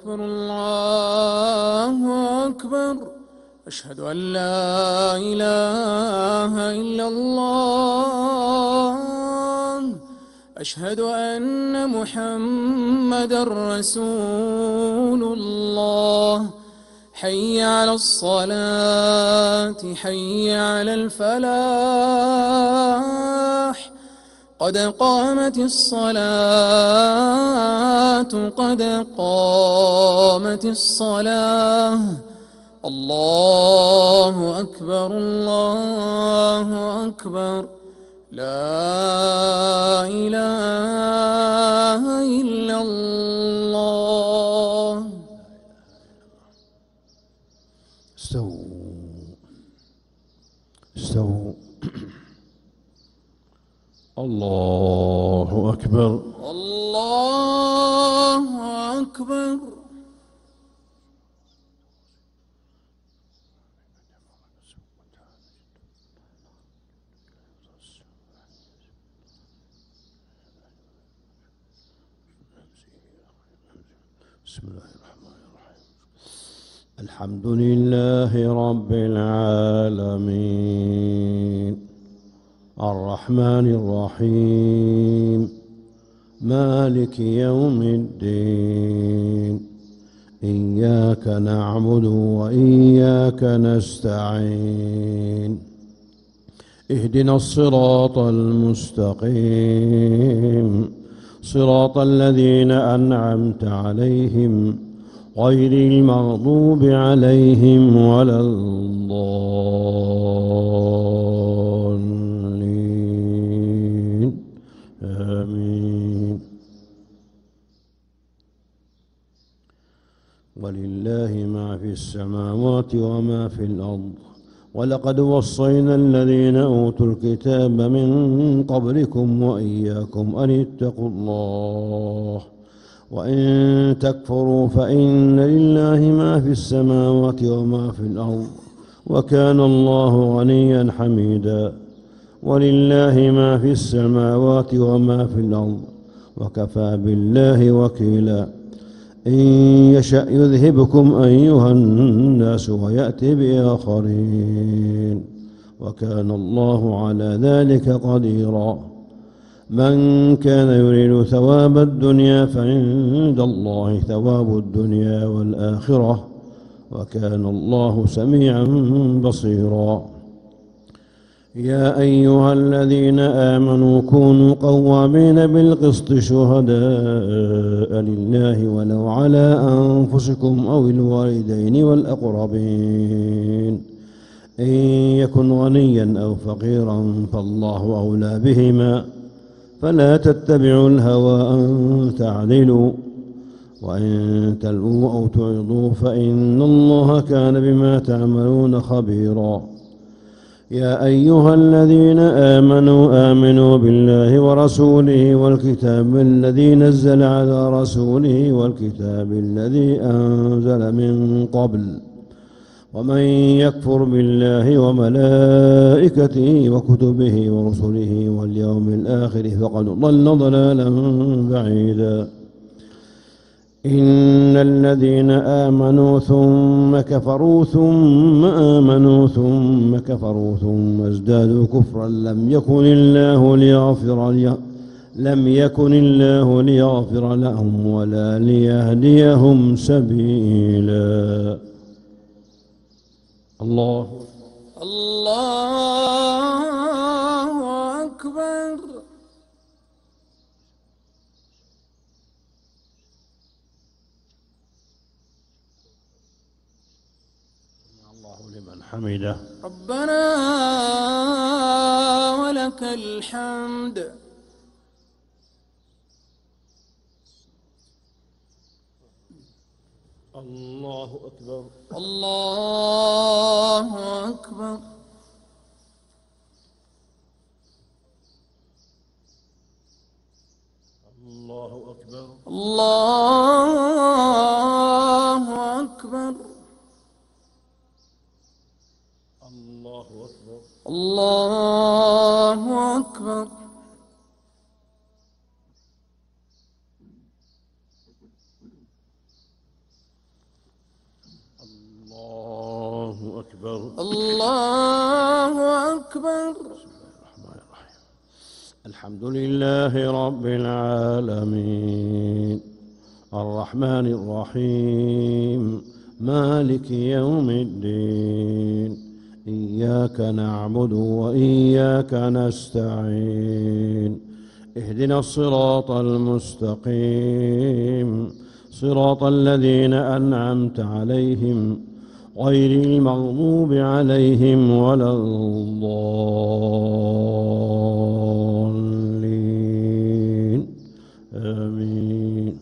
أكبر الله أكبر. أشهد أن لا إله إلا الله. أشهد أن محمدًا رسول الله. حي على الصلاة، حي على الفلاح. قد قامت الصلاة، قد قامت الصلاة. الله أكبر، الله أكبر. لا إله إلا الله. استووا. الله أكبر، الله أكبر. بسم الله الرحمن الرحيم. الحمد لله رب العالمين، الرحمن الرحيم، مالك يوم الدين. إياك نعبد وإياك نستعين. اهدنا الصراط المستقيم، صراط الذين أنعمت عليهم غير المغضوب عليهم ولا الضالين. آمين. ولله ما في السماوات وما في الأرض. ولقد وصينا الذين أوتوا الكتاب من قبلكم وإياكم أن اتقوا الله، وإن تكفروا فإن لله ما في السماوات وما في الأرض، وكان الله غنيا حميدا. ولله ما في السماوات وما في الأرض، وكفى بالله وكيلا. إن يشأ يذهبكم أيها الناس ويأتي بآخرين، وكان الله على ذلك قديرا. من كان يريد ثواب الدنيا فعند الله ثواب الدنيا والآخرة، وكان الله سميعا بصيرا. يا أيها الذين آمنوا كونوا قوامين بالقسط شهداء لله ولو على أنفسكم أو الوالدين والأقربين. إن يكن غنيا أو فقيرا فالله أولى بهما، فلا تتبعوا الهوى أن تعدلوا، وإن تلووا أو تعرضوا فإن الله كان بما تعملون خبيرا. يا أيها الذين آمنوا بالله ورسوله والكتاب الذي نزل على رسوله والكتاب الذي أنزل من قبل، ومن يكفر بالله وملائكته وكتبه ورسله واليوم الآخر فقد ضل ضلالا بعيدا. إن الذين آمنوا ثم كفروا ثم آمنوا ثم كفروا ثم ازدادوا كفرا لم يكن الله ليغفر لهم ولا ليهديهم سبيلا. الله أكبر. الله لمن حمده. ربنا ولك الحمد. الله أكبر، الله أكبر. الله أكبر، الله أكبر. الله أكبر، الله أكبر. أكبر. الله أكبر. الحمد لله رب العالمين الرحمن الرحيم مالك يوم الدين إياك نعبد وإياك نستعين اهدنا الصراط المستقيم صراط الذين أنعمت عليهم غير المغضوب عليهم ولا الضالين آمين.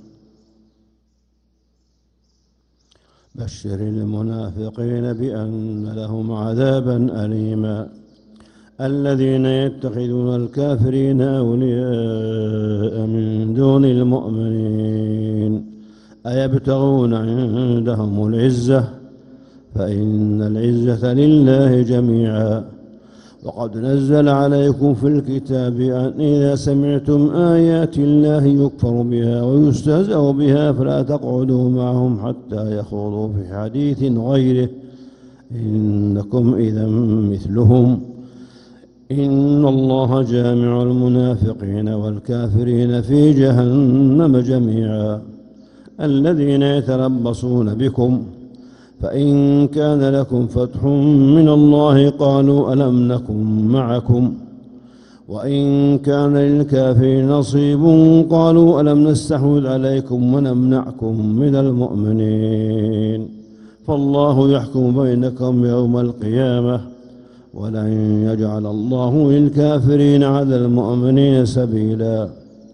بشر المنافقين بأن لهم عذابا أليما الذين يتخذون الكافرين أولياء من دون المؤمنين أيبتغون عندهم العزة فإن العزة لله جميعا وقد نزل عليكم في الكتاب أن إذا سمعتم آيات الله يكفر بها ويستهزأ بها فلا تقعدوا معهم حتى يخوضوا في حديث غيره إنكم إذا مثلهم إن الله جامع المنافقين والكافرين في جهنم جميعا الذين يتربصون بكم فإن كان لكم فتح من الله قالوا ألم نكن معكم وإن كان للكافرين نصيب قالوا ألم نستحوذ عليكم ونمنعكم من المؤمنين فالله يحكم بينكم يوم القيامة ولن يجعل الله للكافرين على المؤمنين سبيلا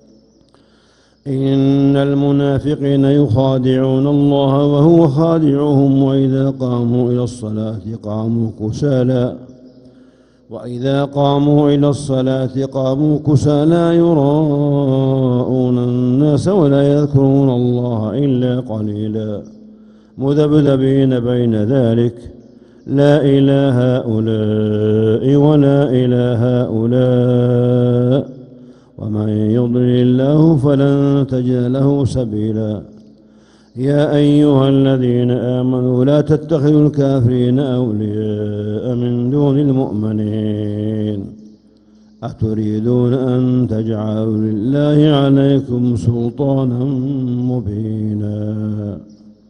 إن المنافقين يخادعون الله وهو خادعهم وإذا قاموا إلى الصلاة قاموا كسالى يراءون الناس ولا يذكرون الله إلا قليلا مذبذبين بين ذلك لا إلى هؤلاء ولا إلى هؤلاء ومن يضلل الله فلن تجد له سبيلا يا أيها الذين آمنوا لا تتخذوا الكافرين أولياء من دون المؤمنين أتريدون أن تجعلوا لله عليكم سلطانا مبينا.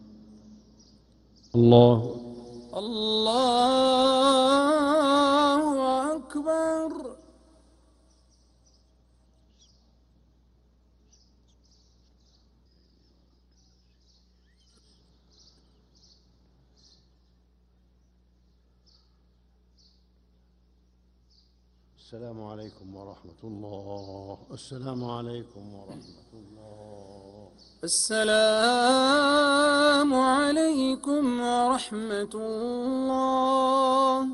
الله أكبر. السلام عليكم ورحمة الله. السلام عليكم ورحمة الله. السلام عليكم ورحمة الله.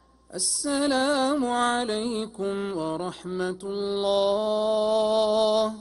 السلام عليكم ورحمة الله.